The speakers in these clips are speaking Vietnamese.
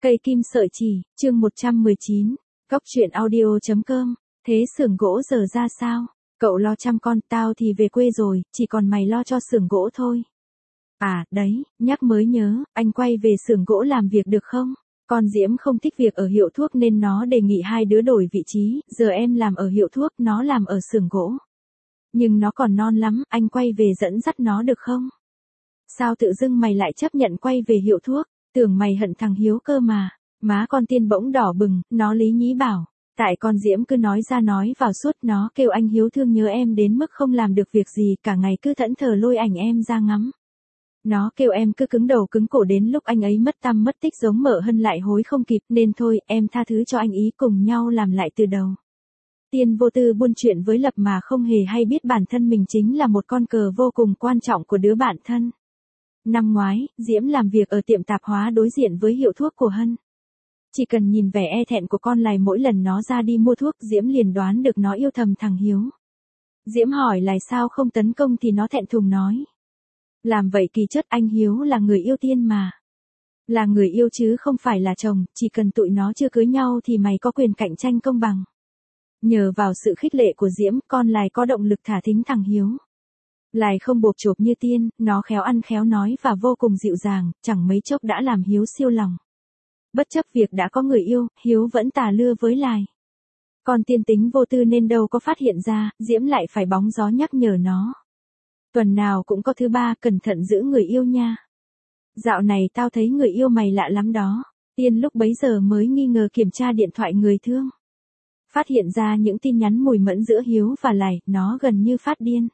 Cây kim sợi chỉ, chương 119, Cóc truyện audio.com, thế xưởng gỗ giờ ra sao? Cậu lo chăm con, tao thì về quê rồi, chỉ còn mày lo cho xưởng gỗ thôi. À, đấy, nhắc mới nhớ, anh quay về xưởng gỗ làm việc được không? Con Diễm không thích việc ở hiệu thuốc nên nó đề nghị hai đứa đổi vị trí, giờ em làm ở hiệu thuốc, nó làm ở xưởng gỗ. Nhưng nó còn non lắm, anh quay về dẫn dắt nó được không? Sao tự dưng mày lại chấp nhận quay về hiệu thuốc? Tưởng mày hận thằng Hiếu cơ mà. Má con Tiên bỗng đỏ bừng, nó lý nhí bảo. Tại con Diễm cứ nói ra nói vào suốt, nó kêu anh Hiếu thương nhớ em đến mức không làm được việc gì, cả ngày cứ thẫn thờ lôi ảnh em ra ngắm. Nó kêu em cứ cứng đầu cứng cổ đến lúc anh ấy mất tăm mất tích giống Mợ Hân lại hối không kịp, nên thôi, em tha thứ cho anh ý, cùng nhau làm lại từ đầu. Tiên vô tư buôn chuyện với Lập mà không hề hay biết bản thân mình chính là một con cờ vô cùng quan trọng của đứa bạn thân. Năm ngoái, Diễm làm việc ở tiệm tạp hóa đối diện với hiệu thuốc của Hân. Chỉ cần nhìn vẻ e thẹn của con Lài mỗi lần nó ra đi mua thuốc, Diễm liền đoán được nó yêu thầm thằng Hiếu. Diễm hỏi Lài sao không tấn công thì nó thẹn thùng nói. Làm vậy kỳ chất, anh Hiếu là người yêu Tiên mà. Là người yêu chứ không phải là chồng, chỉ cần tụi nó chưa cưới nhau thì mày có quyền cạnh tranh công bằng. Nhờ vào sự khích lệ của Diễm, con Lài có động lực thả thính thằng Hiếu. Lài không bộp chộp như Tiên, nó khéo ăn khéo nói và vô cùng dịu dàng, chẳng mấy chốc đã làm Hiếu siêu lòng. Bất chấp việc đã có người yêu, Hiếu vẫn tà lưa với Lài. Còn Tiên tính vô tư nên đâu có phát hiện ra, Diễm lại phải bóng gió nhắc nhở nó. Tuần nào cũng có thứ ba, cẩn thận giữ người yêu nha. Dạo này tao thấy người yêu mày lạ lắm đó. Tiên lúc bấy giờ mới nghi ngờ kiểm tra điện thoại người thương. Phát hiện ra những tin nhắn mùi mẫn giữa Hiếu và Lài, nó gần như phát điên.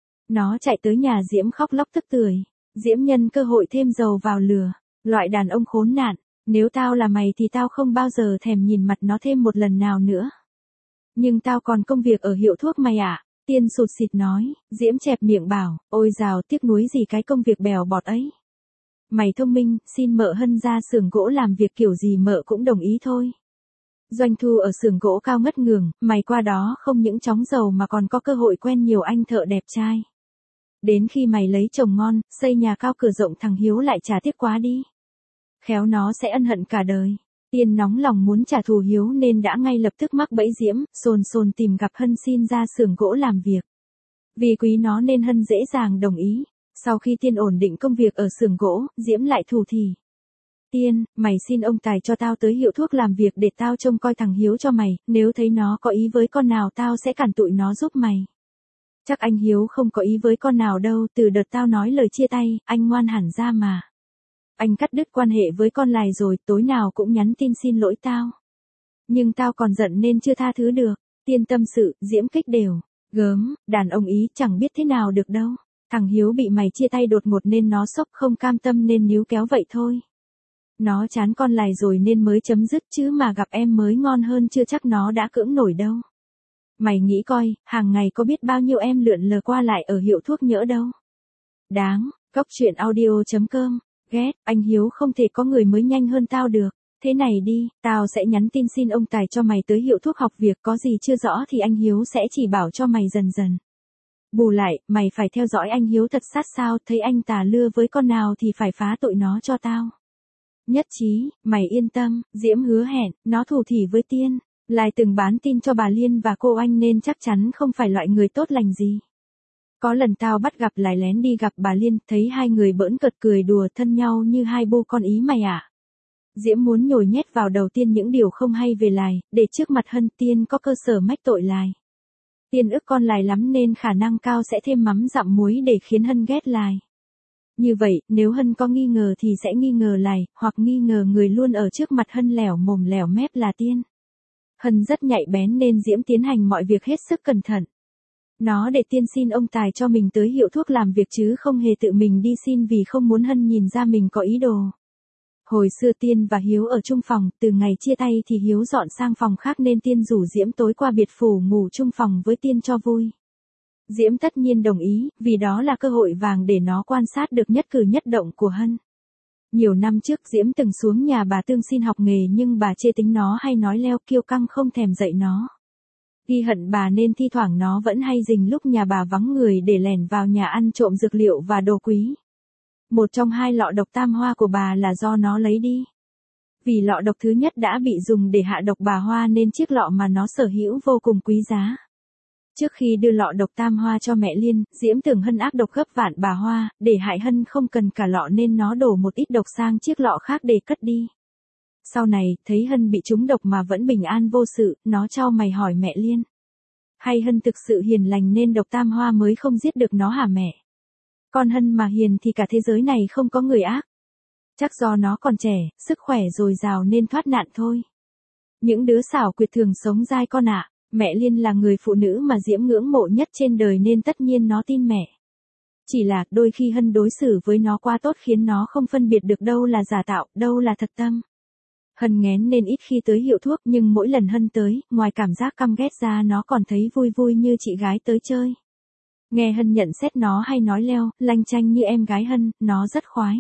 Nó chạy tới nhà Diễm khóc lóc tức tưởi. Diễm nhân cơ hội thêm dầu vào lửa. Loại đàn ông khốn nạn. Nếu tao là mày thì tao không bao giờ thèm nhìn mặt nó thêm một lần nào nữa. Nhưng tao còn công việc ở hiệu thuốc mày ạ. Tiên sụt sịt nói. Diễm chẹp miệng bảo. Ôi dào, tiếc nuối gì cái công việc bèo bọt ấy. Mày thông minh, xin Mợ Hân ra xưởng gỗ làm việc kiểu gì Mợ cũng đồng ý thôi. Doanh thu ở xưởng gỗ cao ngất ngường, mày qua đó không những chóng giàu mà còn có cơ hội quen nhiều anh thợ đẹp trai. Đến khi mày lấy chồng ngon, xây nhà cao cửa rộng, thằng Hiếu lại chả tiếc quá đi. Khéo nó sẽ ân hận cả đời. Tiên nóng lòng muốn trả thù Hiếu nên đã ngay lập tức mắc bẫy Diễm, sồn tìm gặp Hân xin ra xưởng gỗ làm việc. Vì quý nó nên Hân dễ dàng đồng ý. Sau khi Tiên ổn định công việc ở xưởng gỗ, Diễm lại thủ thỉ. Tiên, mày xin ông Tài cho tao tới hiệu thuốc làm việc để tao trông coi thằng Hiếu cho mày, nếu thấy nó có ý với con nào tao sẽ cản tụi nó giúp mày. Chắc anh Hiếu không có ý với con nào đâu, từ đợt tao nói lời chia tay, anh ngoan hẳn ra mà. Anh cắt đứt quan hệ với con Lài rồi, tối nào cũng nhắn tin xin lỗi tao. Nhưng tao còn giận nên chưa tha thứ được. Tiên tâm sự, Diễm kích đều. Gớm, đàn ông ý chẳng biết thế nào được đâu. Thằng Hiếu bị mày chia tay đột ngột nên nó sốc, không cam tâm nên níu kéo vậy thôi. Nó chán con Lài rồi nên mới chấm dứt, chứ mà gặp em mới ngon hơn chưa chắc nó đã cưỡng nổi đâu. Mày nghĩ coi, hàng ngày có biết bao nhiêu em lượn lờ qua lại ở hiệu thuốc nhỡ đâu. Đáng, Cóc truyện audio.com, ghét, anh Hiếu không thể có người mới nhanh hơn tao được. Thế này đi, tao sẽ nhắn tin xin ông Tài cho mày tới hiệu thuốc học việc, có gì chưa rõ thì anh Hiếu sẽ chỉ bảo cho mày dần dần. Bù lại, mày phải theo dõi anh Hiếu thật sát sao, thấy anh tà lưa với con nào thì phải phá tội nó cho tao. Nhất trí, mày yên tâm, Diễm hứa hẹn, nó thủ thỉ với Tiên. Lài từng bán tin cho bà Liên và cô Anh nên chắc chắn không phải loại người tốt lành gì. Có lần tao bắt gặp Lài lén đi gặp bà Liên, thấy hai người bỡn cợt cười đùa thân nhau như hai bô con ý mày ạ. Diễm muốn nhồi nhét vào đầu Tiên những điều không hay về Lài, để trước mặt Hân Tiên có cơ sở mách tội Lài. Tiên ức con Lài lắm nên khả năng cao sẽ thêm mắm dặm muối để khiến Hân ghét Lài. Như vậy, nếu Hân có nghi ngờ thì sẽ nghi ngờ Lài, hoặc nghi ngờ người luôn ở trước mặt Hân lẻo mồm lẻo mép là Tiên. Hân rất nhạy bén nên Diễm tiến hành mọi việc hết sức cẩn thận. Nó để Tiên xin ông Tài cho mình tới hiệu thuốc làm việc chứ không hề tự mình đi xin vì không muốn Hân nhìn ra mình có ý đồ. Hồi xưa Tiên và Hiếu ở chung phòng, từ ngày chia tay thì Hiếu dọn sang phòng khác nên Tiên rủ Diễm tối qua biệt phủ ngủ chung phòng với Tiên cho vui. Diễm tất nhiên đồng ý, vì đó là cơ hội vàng để nó quan sát được nhất cử nhất động của Hân. Nhiều năm trước Diễm từng xuống nhà bà Tương xin học nghề nhưng bà chê tính nó hay nói leo kiêu căng không thèm dạy nó. Ghi hận bà nên thi thoảng nó vẫn hay rình lúc nhà bà vắng người để lẻn vào nhà ăn trộm dược liệu và đồ quý. Một trong hai lọ độc tam hoa của bà là do nó lấy đi. Vì lọ độc thứ nhất đã bị dùng để hạ độc bà Hoa nên chiếc lọ mà nó sở hữu vô cùng quý giá. Trước khi đưa lọ độc tam hoa cho mẹ Liên, Diễm tưởng Hân ác độc gấp vạn bà Hoa, để hại Hân không cần cả lọ nên nó đổ một ít độc sang chiếc lọ khác để cất đi. Sau này, thấy Hân bị trúng độc mà vẫn bình an vô sự, nó chau mày hỏi mẹ Liên. Hay Hân thực sự hiền lành nên độc tam hoa mới không giết được nó hả mẹ? Con Hân mà hiền thì cả thế giới này không có người ác. Chắc do nó còn trẻ, sức khỏe dồi dào nên thoát nạn thôi. Những đứa xảo quyệt thường sống dai con ạ. Mẹ Liên là người phụ nữ mà Diễm ngưỡng mộ nhất trên đời nên tất nhiên nó tin mẹ. Chỉ là đôi khi Hân đối xử với nó quá tốt khiến nó không phân biệt được đâu là giả tạo, đâu là thật tâm. Hân nghén nên ít khi tới hiệu thuốc nhưng mỗi lần Hân tới, ngoài cảm giác căm ghét ra nó còn thấy vui vui như chị gái tới chơi. Nghe Hân nhận xét nó hay nói leo, lanh chanh như em gái Hân, nó rất khoái.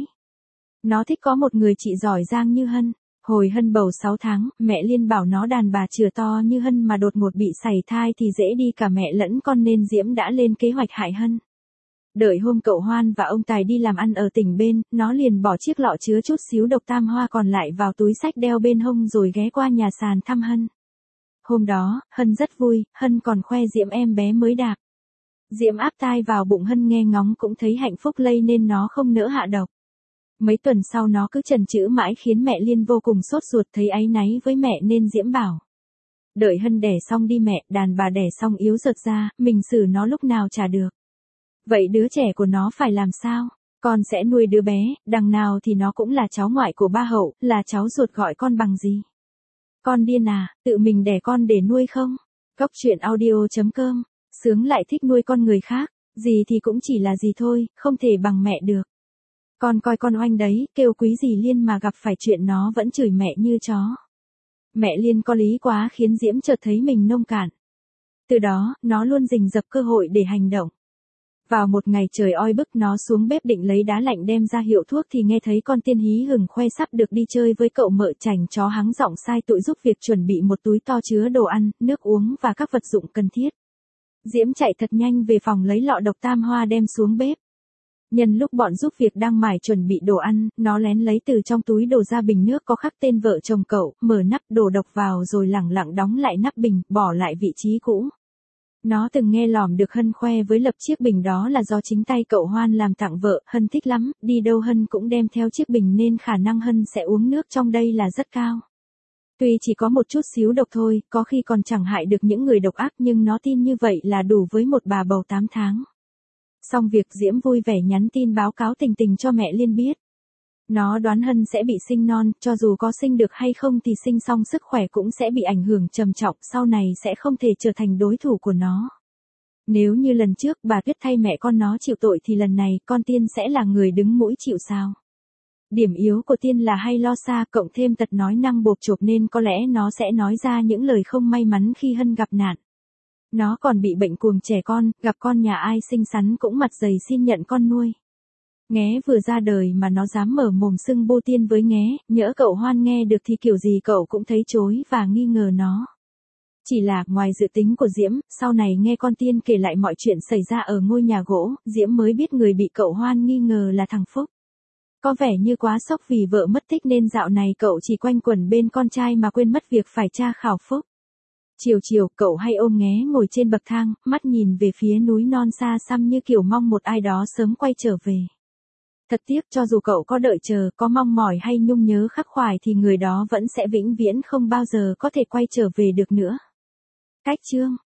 Nó thích có một người chị giỏi giang như Hân. Hồi Hân bầu 6 tháng, mẹ Liên bảo nó đàn bà chừa to như Hân mà đột ngột bị sảy thai thì dễ đi cả mẹ lẫn con nên Diễm đã lên kế hoạch hại Hân. Đợi hôm cậu Hoan và ông Tài đi làm ăn ở tỉnh bên, nó liền bỏ chiếc lọ chứa chút xíu độc tam hoa còn lại vào túi xách đeo bên hông rồi ghé qua nhà sàn thăm Hân. Hôm đó, Hân rất vui, Hân còn khoe Diễm em bé mới đạp. Diễm áp tai vào bụng Hân nghe ngóng cũng thấy hạnh phúc lây nên nó không nỡ hạ độc. Mấy tuần sau nó cứ chần chừ mãi khiến mẹ Liên vô cùng sốt ruột thấy áy náy với mẹ nên Diễm bảo. Đợi Hân đẻ xong đi mẹ, đàn bà đẻ xong yếu giật ra, mình xử nó lúc nào chả được. Vậy đứa trẻ của nó phải làm sao? Con sẽ nuôi đứa bé, đằng nào thì nó cũng là cháu ngoại của ba Hậu, là cháu ruột gọi con bằng gì? Con điên à, tự mình đẻ con để nuôi không? Cóc truyện audio.com, sướng lại thích nuôi con người khác, gì thì cũng chỉ là gì thôi, không thể bằng mẹ được. Con coi con oanh đấy, kêu quý dì Liên mà gặp phải chuyện nó vẫn chửi mẹ như chó. Mẹ Liên có lý quá khiến Diễm chợt thấy mình nông cạn. Từ đó, nó luôn rình rập cơ hội để hành động. Vào một ngày trời oi bức nó xuống bếp định lấy đá lạnh đem ra hiệu thuốc thì nghe thấy con Tiên hí hửng khoe sắp được đi chơi với cậu mợ chảnh chó hắng giọng sai tụi giúp việc chuẩn bị một túi to chứa đồ ăn, nước uống và các vật dụng cần thiết. Diễm chạy thật nhanh về phòng lấy lọ độc tam hoa đem xuống bếp. Nhân lúc bọn giúp việc đang mải chuẩn bị đồ ăn, nó lén lấy từ trong túi đổ ra bình nước có khắc tên vợ chồng cậu, mở nắp đổ độc vào rồi lẳng lặng đóng lại nắp bình, bỏ lại vị trí cũ. Nó từng nghe lỏm được Hân khoe với Lập chiếc bình đó là do chính tay cậu Hoan làm tặng vợ, Hân thích lắm, đi đâu Hân cũng đem theo chiếc bình nên khả năng Hân sẽ uống nước trong đây là rất cao. Tuy chỉ có một chút xíu độc thôi, có khi còn chẳng hại được những người độc ác nhưng nó tin như vậy là đủ với một bà bầu 8 tháng. Xong việc Diễm vui vẻ nhắn tin báo cáo tình tình cho mẹ Liên biết. Nó đoán Hân sẽ bị sinh non, cho dù có sinh được hay không thì sinh xong sức khỏe cũng sẽ bị ảnh hưởng trầm trọng, sau này sẽ không thể trở thành đối thủ của nó. Nếu như lần trước bà Tuyết thay mẹ con nó chịu tội thì lần này con Tiên sẽ là người đứng mũi chịu sào. Điểm yếu của Tiên là hay lo xa, cộng thêm tật nói năng bộp chộp nên có lẽ nó sẽ nói ra những lời không may mắn khi Hân gặp nạn. Nó còn bị bệnh cuồng trẻ con, gặp con nhà ai xinh xắn cũng mặt dày xin nhận con nuôi. Nghé vừa ra đời mà nó dám mở mồm xưng bô Tiên với Nghé, nhỡ cậu Hoan nghe được thì kiểu gì cậu cũng thấy chối và nghi ngờ nó. Chỉ là ngoài dự tính của Diễm, sau này nghe con Tiên kể lại mọi chuyện xảy ra ở ngôi nhà gỗ, Diễm mới biết người bị cậu Hoan nghi ngờ là thằng Phúc. Có vẻ như quá sốc vì vợ mất tích nên dạo này cậu chỉ quanh quẩn bên con trai mà quên mất việc phải tra khảo Phúc. Chiều chiều, cậu hay ôm Nghé ngồi trên bậc thang, mắt nhìn về phía núi non xa xăm như kiểu mong một ai đó sớm quay trở về. Thật tiếc cho dù cậu có đợi chờ, có mong mỏi hay nhung nhớ khắc khoải thì người đó vẫn sẽ vĩnh viễn không bao giờ có thể quay trở về được nữa. Cách chương